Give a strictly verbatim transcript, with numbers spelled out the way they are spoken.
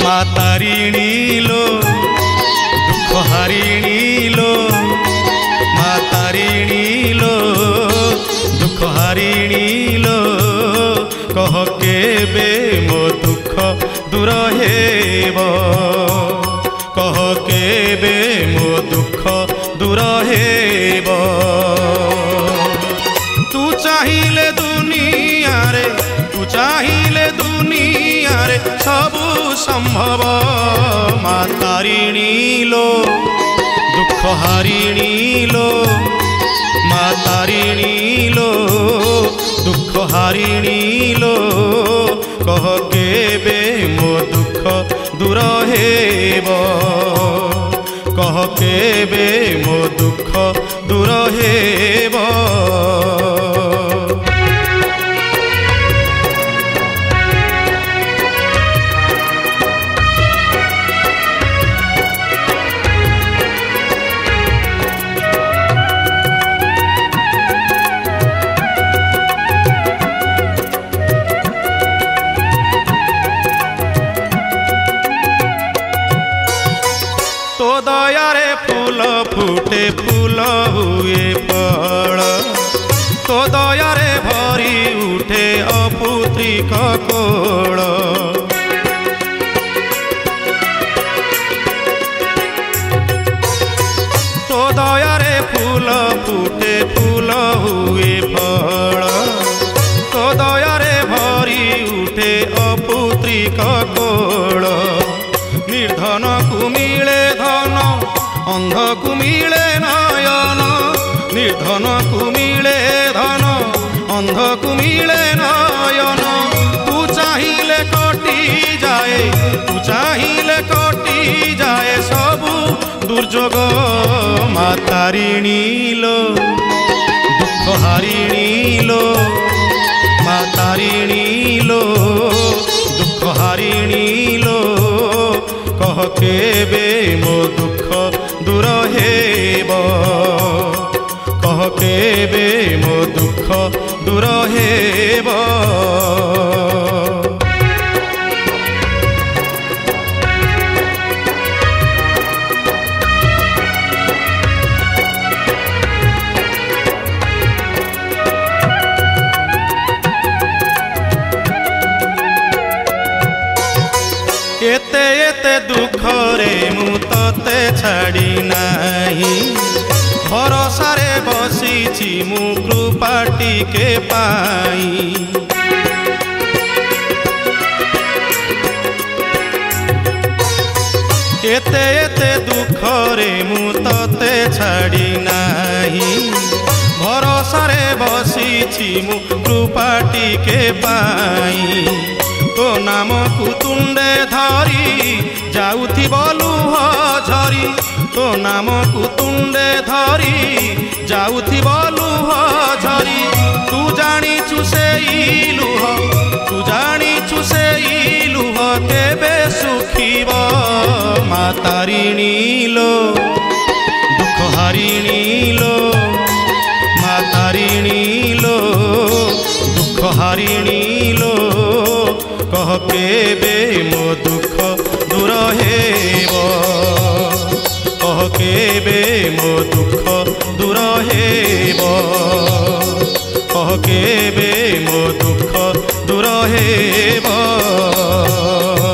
माँ तारिणी लो दुख हारिणी लो, माँ तारिणी लो दुख हारिणी लो, कह केबे मो दुख दूर हेबो, कह केबे मो दुख दूर हेबो। तू चाहिए दुनिया रे, तू चाहिए दुनिया रे सबु संभव, माँ तारिणी लो दुख हारिणी लो, माँ तारिणी लो दुख हारिणी लो, कह केबे मो दुख दूर हेबो, कह केबे मो दुख दूर हेबो। तो दयारे फूल फुटे फूल हुए फल, तो दयारे भरी उठे अपुत्रिक कोल। तो दयारे फूल फुटे फूल हुए फल, तो दयारे भरी उठे अपुत्रिक कोल। निर्धन को मिले धन, अंध को मिले नयन, निर्धन को मिले धन, अंध को मिले नयन। तू चाहिए कटि जाए, तू चाहिए कटि जाए सबु दुर्जोग, माँ तारिणी लो दुख हारिणी लो, माँ तारिणी लो दुख हारिणी लो, कह केबे मो दुख दूर हेबो, कह केबे मो दुख दूर हेबो। एते एते दुख रे मु तते छाड़ी नाही, भरोसा रे बसीछि मु कृपा टिके पाई। एते एते दुख रे मु तते छाड़ी नाही, भरोसा रे बसीछि मु कृपा टिके पाई। तो नाम को तुंडे धरी जाउथि लुह झरी, तो नाम को तुंडे धरी जाउथि लुह झरी। तू जानिचु सेई लुह, तू जानिचु सेई लुह केबे सुखिब, माँ तारिणी लो दुख हारिणी लो, माँ तारिणी लो दुख हारिणी लो, कह केबे मो दुख दूर हेबो, कह केबे मो दुख दूर हेबो, कह केबे मो दुख दूर हेबो।